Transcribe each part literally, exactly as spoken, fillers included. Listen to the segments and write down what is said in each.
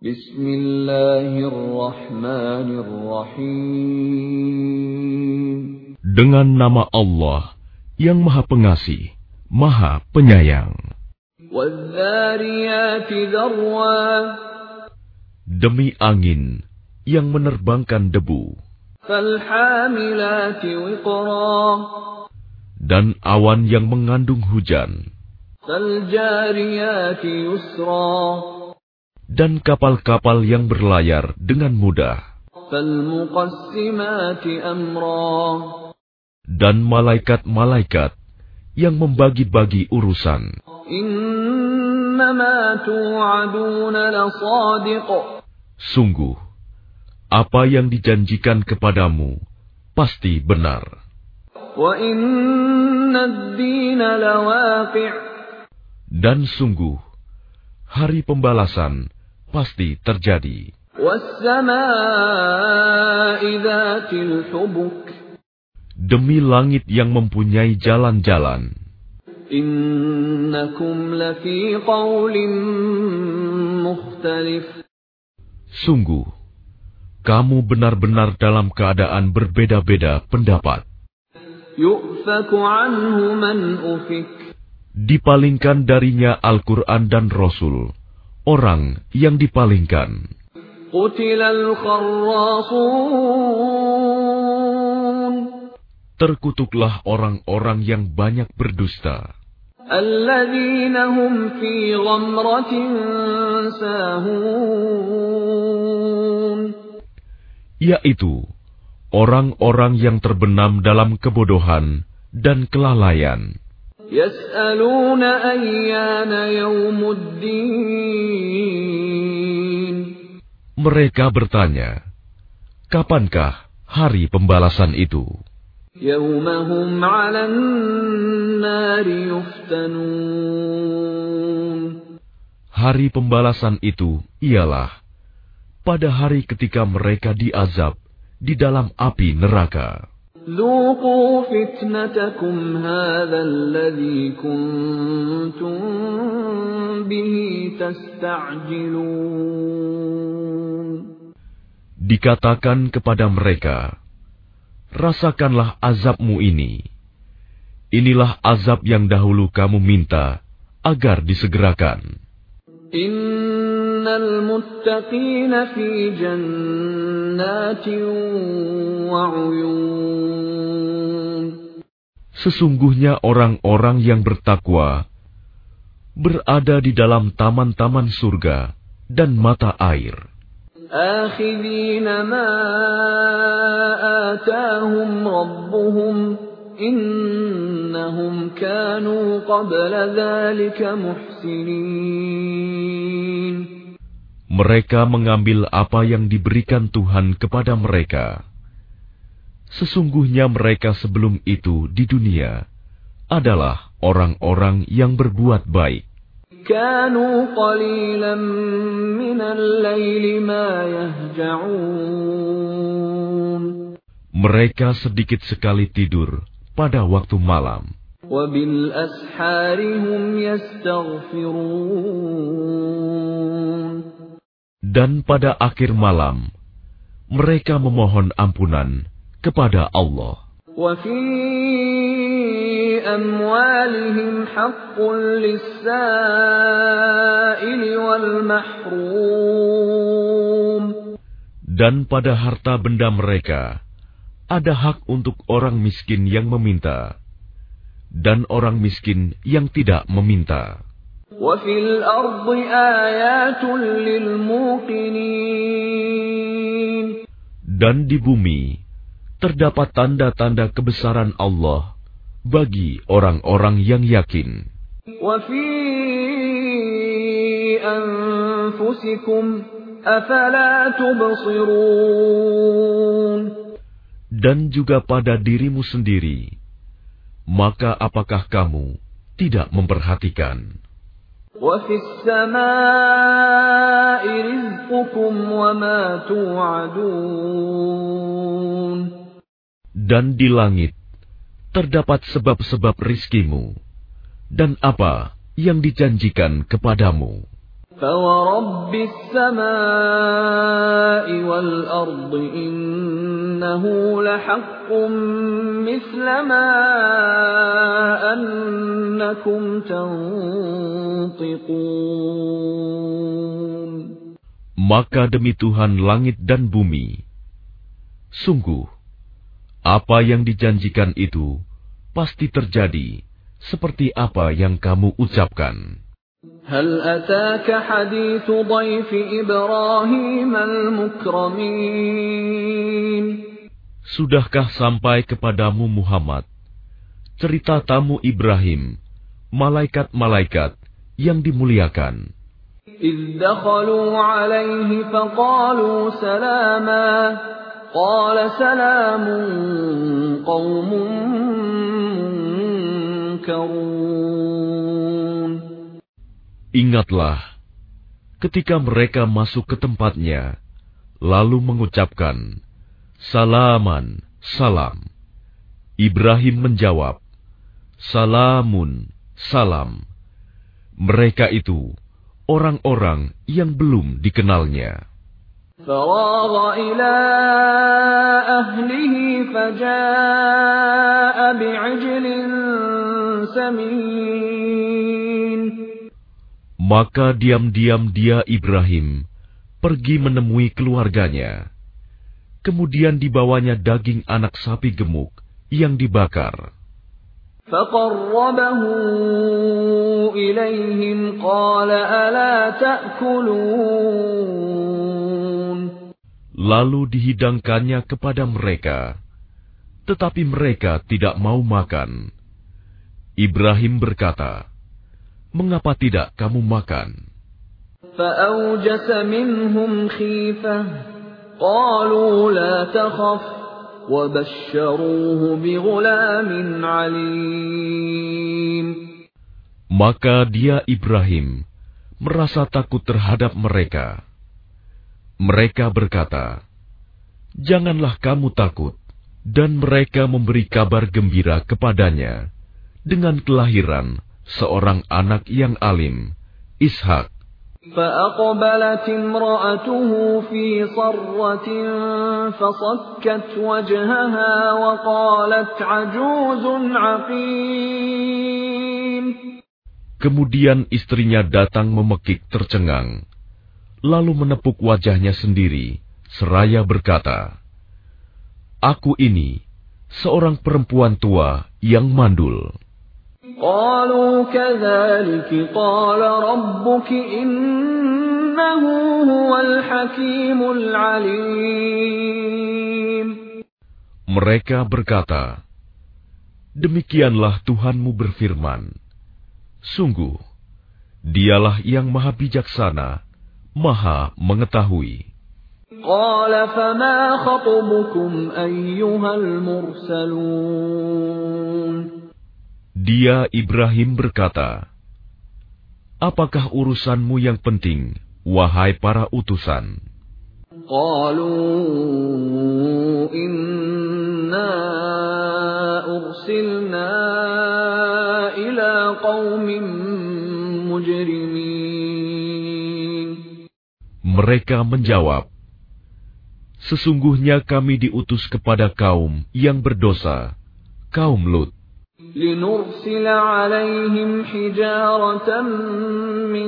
Bismillahirrahmanirrahim. Dengan nama Allah yang Maha Pengasih, Maha Penyayang. Demi angin yang menerbangkan debu, dan awan yang mengandung hujan, dan kapal-kapal yang berlayar dengan mudah, dan malaikat-malaikat yang membagi-bagi urusan. Sungguh, apa yang dijanjikan kepadamu pasti benar. Dan sungguh, hari pembalasan pasti terjadi. Demi langit yang mempunyai jalan-jalan. Sungguh, kamu benar-benar dalam keadaan berbeda-beda pendapat. Dipalingkan darinya Al-Quran dan Rasul, orang yang dipalingkan. Terkutuklah orang-orang yang banyak berdusta, yaitu orang-orang yang terbenam dalam kebodohan dan kelalaian. Mereka bertanya, kapankah hari pembalasan itu? Hari pembalasan itu ialah pada hari ketika mereka diazab di dalam api neraka. Dikatakan kepada mereka, rasakanlah azabmu ini. Inilah azab yang dahulu kamu minta agar disegerakan. Innal muttaqina fi jannatin wa uyun. Sesungguhnya orang-orang yang bertakwa berada di dalam taman-taman surga dan mata air. Akhidina ma atahum rabbuhum innahum kanu qabla dzalika muhsinin. Mereka mengambil apa yang diberikan Tuhan kepada mereka. Sesungguhnya mereka sebelum itu di dunia adalah orang-orang yang berbuat baik. Kanu qalilan minal laili ma yahja'un. Mereka sedikit sekali tidur pada waktu malam. Wa bil ashari hum yastaghfirun. Dan pada akhir malam mereka memohon ampunan kepada Allah. Wa fi amwalihim haqqun lis-sa'ili wal mahrum. Dan pada harta benda mereka ada hak untuk orang miskin yang meminta dan orang miskin yang tidak meminta. Wa fil ardi ayatun lil muqinin. Dan di bumi terdapat tanda-tanda kebesaran Allah bagi orang-orang yang yakin. Wa fi anfusikum afala tubsirun. Dan juga pada dirimu sendiri, maka apakah kamu tidak memperhatikan? Wa fis samaa'i rizqukum wa ma tu'adun. Dan di langit terdapat sebab-sebab rizkimu dan apa yang dijanjikan kepadamu. فَوَرَبِّ السَّمَاءِ وَالْأَرْضِ إِنَّهُ لَحَقٌّ مِثْلَ مَا أَنَّكُمْ تَنطِقُونَ. Maka demi Tuhan langit dan bumi, sungguh, apa yang dijanjikan itu pasti terjadi seperti apa yang kamu ucapkan. هل أتاك حديث ضيف إبراهيم المكرمين. Sudahkah sampai kepadamu Muhammad cerita tamu Ibrahim, malaikat-malaikat yang dimuliakan? إذ دخلوا عليه فقالوا سلاما قال سلام قوم منكرون. Ingatlah ketika mereka masuk ke tempatnya, lalu mengucapkan, Salaman, salam. Ibrahim menjawab, Salamun, salam. Mereka itu orang-orang yang belum dikenalnya. فراغ إلى أهله فجاء بعجل سمين. Maka diam-diam dia Ibrahim pergi menemui keluarganya. Kemudian dibawanya daging anak sapi gemuk yang dibakar. فَقَرَّبَهُ إِلَيْهِمْ قَالَ أَلَا تَأْكُلُونَ. Lalu dihidangkannya kepada mereka, tetapi mereka tidak mau makan. Ibrahim berkata, Mengapa tidak kamu makan? فَأَوْجَسَ مِنْهُمْ خِيفَةً قَالُوا لَا تَخَفْ وَبَشَّرُوهُ بِغُلَامٍ عَلِيمٍ. Maka dia Ibrahim merasa takut terhadap mereka. Mereka berkata, Janganlah kamu takut, dan mereka memberi kabar gembira kepadanya dengan kelahiran seorang anak yang alim, Ishak. فأقبلت امرأته في صرة فصكت وجهها وقالت عجوز عقيم. Kemudian istrinya datang memekik tercengang, lalu menepuk wajahnya sendiri, seraya berkata, Aku ini seorang perempuan tua yang mandul. قالوا كذلك قال ربك إنه هو الحكيم العليم. Mereka berkata, Demikianlah Tuhanmu berfirman, Sungguh, Dialah yang maha bijaksana, maha mengetahui. قال فما خطبكم أيها المرسلون. Dia Ibrahim berkata, Apakah urusanmu yang penting, wahai para utusan? قالوا إنا أرسلنا إلى قوم مجرمين. Mereka menjawab, Sesungguhnya kami diutus kepada kaum yang berdosa, kaum Lut. لنرسل عليهم حجارة من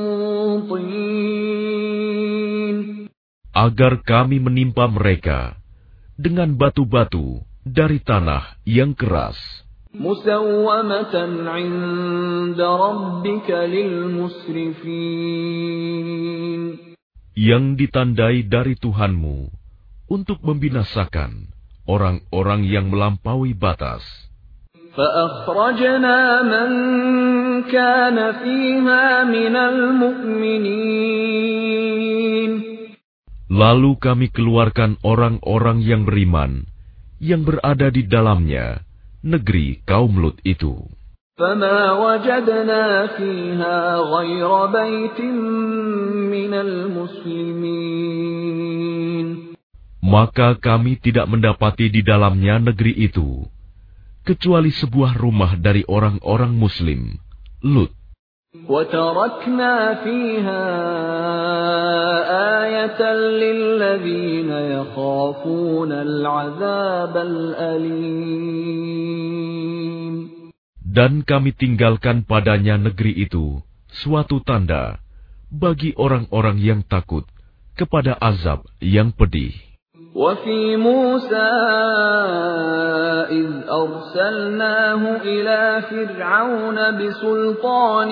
طين. Agar kami menimpa mereka dengan batu-batu dari tanah yang keras. مسومة عند ربك للمسرفين. Yang ditandai dari Tuhanmu untuk membinasakan orang-orang yang melampaui batas. فأخرجنا من كان فيها من المؤمنين. Lalu kami keluarkan orang-orang yang beriman yang berada di dalamnya, negeri kaum Lut itu. فما وجدنا فيها غير بيت من المسلمين. Maka kami tidak mendapati di dalamnya negeri itu kecuali sebuah rumah dari orang-orang Muslim, Lut. وَتَرَكْنَا فِيهَا آيَةً لِلَّذِينَ يَخَافُونَ الْعَذَابَ الْأَلِيمَ. Dan kami tinggalkan padanya negeri itu suatu tanda bagi orang-orang yang takut kepada azab yang pedih. وَفِي مُوسَى إِذْ أَرْسَلْنَاهُ إِلَى فِرْعَوْنَ بِسُلْطَانٍ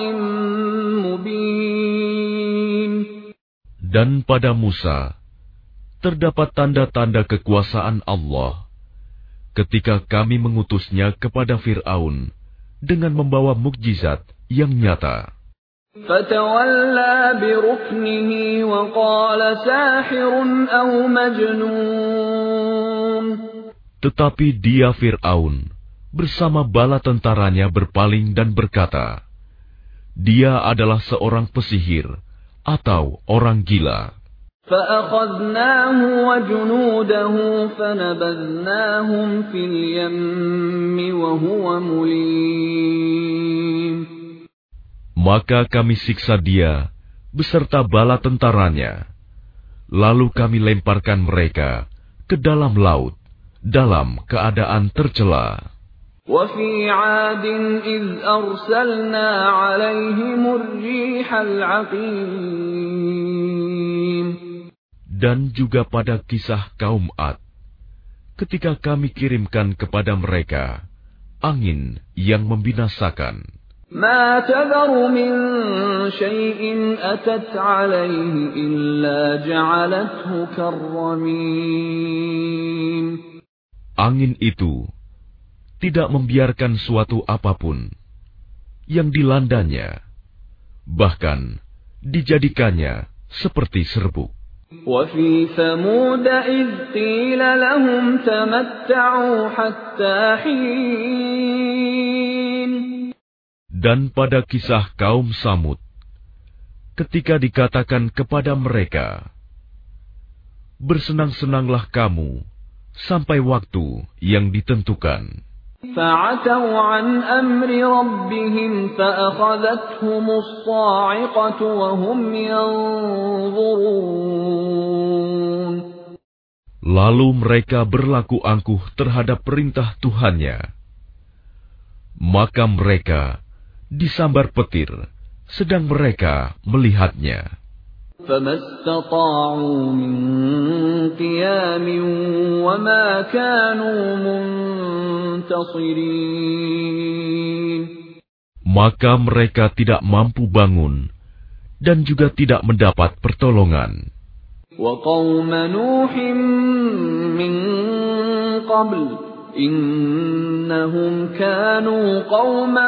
مُبِينٍ. Dan pada Musa terdapat tanda-tanda kekuasaan Allah ketika kami mengutusnya kepada Fir'aun dengan membawa mukjizat yang nyata. فَتَوَلَّى بِرُكْنِهِ وَقَالَ سَاحِرٌ أَوْ مَجْنُونٌ. Tetapi dia Fir'aun bersama bala tentaranya berpaling dan berkata, dia adalah seorang pesihir atau orang gila. فَأَخَذْنَاهُ وَجُنُودَهُ فَنَبَذْنَاهُمْ فِي الْيَمِّ وَهُوَ مُلِيمٌ. Maka kami siksa dia beserta bala tentaranya. Lalu kami lemparkan mereka ke dalam laut dalam keadaan tercela. وَفِي عَادٍ إِذْ أَرْسَلْنَا عَلَيْهِمُ الرِّيحَ الْعَقِيمَ. Dan juga pada kisah kaum Ad, ketika kami kirimkan kepada mereka angin yang membinasakan. مَا تَذَرُ مِنْ شَيْءٍ أَتَتْ عَلَيْهِ إِلَّا جَعَلَتْهُ كَالرَّمِيمِ. Angin itu tidak membiarkan suatu apapun yang dilandanya, bahkan dijadikannya seperti serbuk. وَفِي ثَمُودَ إِذْ قِيلَ لَهُمْ تَمَتَّعُوا حَتَّى حِينٍ. Dan pada kisah kaum Samud, ketika dikatakan kepada mereka, bersenang-senanglah kamu sampai waktu yang ditentukan. فَعَتَوْا عَنْ أَمْرِ رَبِّهِمْ فَأَخَذَتْهُمُ الصَّاعِقَةُ وَهُمْ يَنظُرُونَ. Lalu mereka berlaku angkuh terhadap perintah Tuhannya. Maka mereka disambar petir, sedang mereka melihatnya. فَمَا اسْتَطَاعُوا مِنْ قِيَامٍ وَمَا كَانُوا مُنْتَصِرِينَ. Maka mereka tidak mampu bangun dan juga tidak mendapat pertolongan. وَقَوْمَ نُوحٍ مِنْ قَبْلُ إِنَّهُمْ كَانُوا قَوْمًا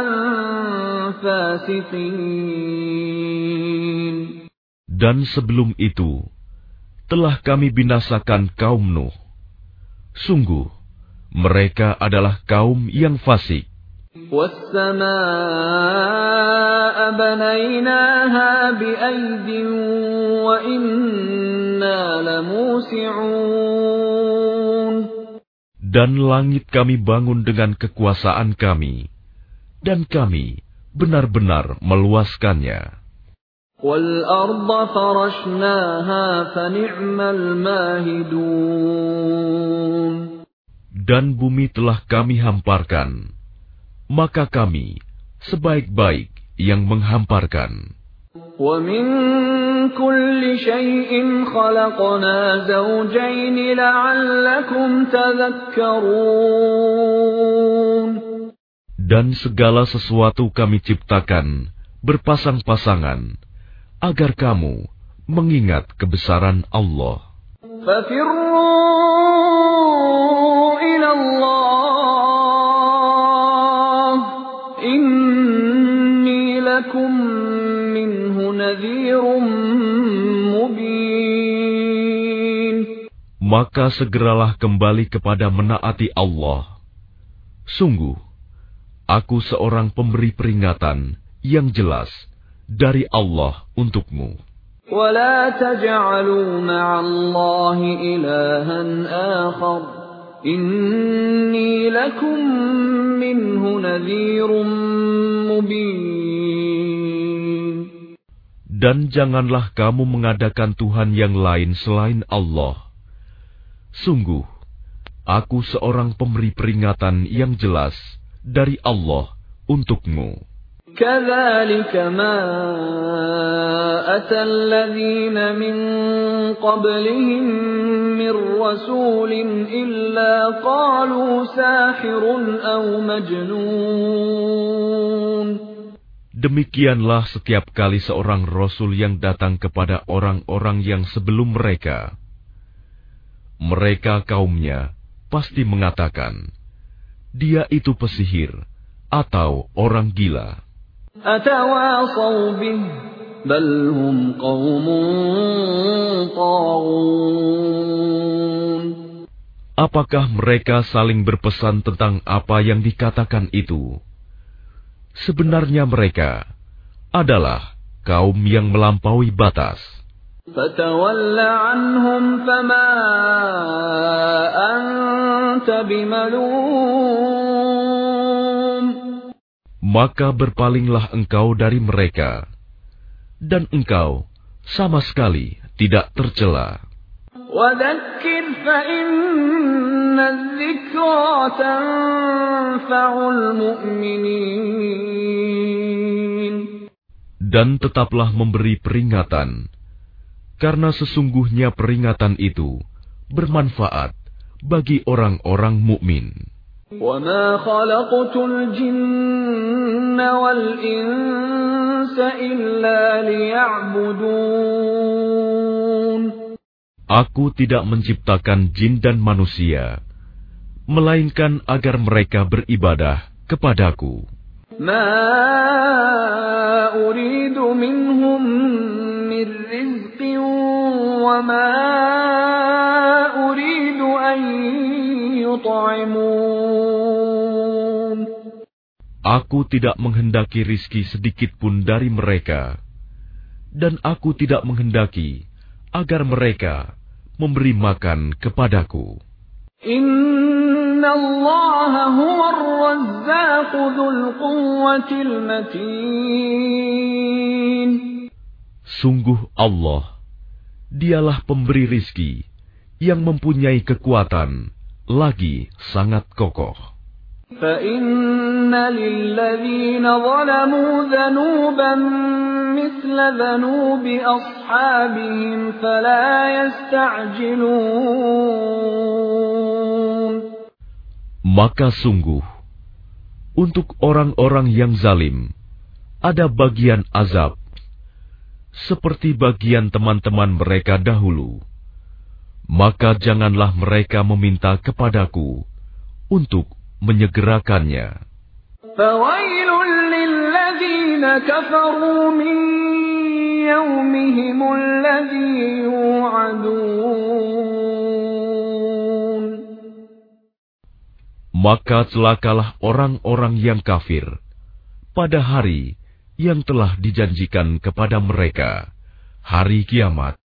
فَاسِقِينَ. Dan sebelum itu, telah kami binasakan kaum Nuh. Sungguh, mereka adalah kaum yang fasik. وَالسَّمَاءَ بَنَيْنَاهَا بِأَيْدٍ وَإِنَّا لَمُوسِعُونَ. Dan langit kami bangun dengan kekuasaan kami, dan kami benar-benar meluaskannya. وَالْأَرْضَ فَرَشْنَاهَا فَنِعْمَ الْمَاهِدُونَ. Dan bumi telah kami hamparkan, maka kami sebaik-baik yang menghamparkan. وَمِنْ كُلِّ شَيْءٍ خَلَقْنَا زَوْجَيْنِ لَعَلَّكُمْ تَذَكَّرُونَ. Dan segala sesuatu kami ciptakan berpasang-pasangan, agar kamu mengingat kebesaran Allah. فَفِرُّوا إِلَى اللَّهِ إِنِّي لَكُمْ مِنْهُ نَذِيرٌ مُبِينٌ. Maka segeralah kembali kepada menaati Allah. Sungguh, aku seorang pemberi peringatan yang jelas dari Allah untukmu. وَلَا تَجْعَلُوا مَعَ اللَّهِ إِلَٰهًا آخَرَ إِنِّي لَكُمْ مِنْهُ نَذِيرٌ مُبِينٌ. Dan janganlah kamu mengadakan Tuhan yang lain selain Allah. Sungguh, aku seorang pemberi peringatan yang jelas dari Allah untukmu. كَذَلِكَ مَا أَتَى الَّذِينَ مِن قَبْلِهِم مِّن رَّسُولٍ إِلَّا قَالُوا سَاحِرٌ أَوْ مَجْنُونٌ. Demikianlah setiap kali seorang rasul yang datang kepada orang-orang yang sebelum mereka. Mereka kaumnya pasti mengatakan, dia itu pesihir atau orang gila. أَتَوَاصَوْا بِهِ بَلْ هُمْ قَوْمٌ طَاغُونَ. Apakah mereka saling berpesan tentang apa yang dikatakan itu? Sebenarnya mereka adalah kaum yang melampaui batas. فَتَوَلَّ عَنْهُمْ فَمَا أَنْتَ بِمَلُومٍ. Maka berpalinglah engkau dari mereka, dan engkau sama sekali tidak tercela. وَذَكِّرْ فَإِنَّ الذِّكْرَى تَنفَعُ الْمُؤْمِنِينَ. Dan tetaplah memberi peringatan, karena sesungguhnya peringatan itu bermanfaat bagi orang-orang mukmin. وَمَا خَلَقْتُ الْجِنَّ وَالْإِنسَ إِلَّا لِيَعْبُدُونَ. Aku tidak menciptakan jin dan manusia, melainkan agar mereka beribadah kepadaku. مَا أُرِيدُ مِنْهُمْ مِنْ رِزْقٍ وَمَا أُرِيدُ أَنْ يُطْعِمُونَ. Aku tidak menghendaki rizki sedikit pun dari mereka, dan aku tidak menghendaki agar mereka memberi makan kepadaku. Inna Allah huwa ar-razzaq dzul quwwatil matin. Sungguh Allah, dialah pemberi rizki yang mempunyai kekuatan lagi sangat kokoh. فَإِنَّ لِلَّذِينَ ظَلَمُوا ذَنُوبًا مِثْلَ ذَنُوبِ أَصْحَابِهِمْ فَلَا يَسْتَعْجِلُونَ. Maka sungguh, untuk orang-orang yang zalim, ada bagian azab, seperti bagian teman-teman mereka dahulu. Maka janganlah mereka meminta kepadaku untuk menyegerakannya. فَوَيْلٌ لِلَّذِينَ كَفَرُوا مِنْ يَوْمِهِمُ الَّذِي يُوعَدُونَ. Maka celakalah orang-orang yang kafir pada hari yang telah dijanjikan kepada mereka, hari kiamat.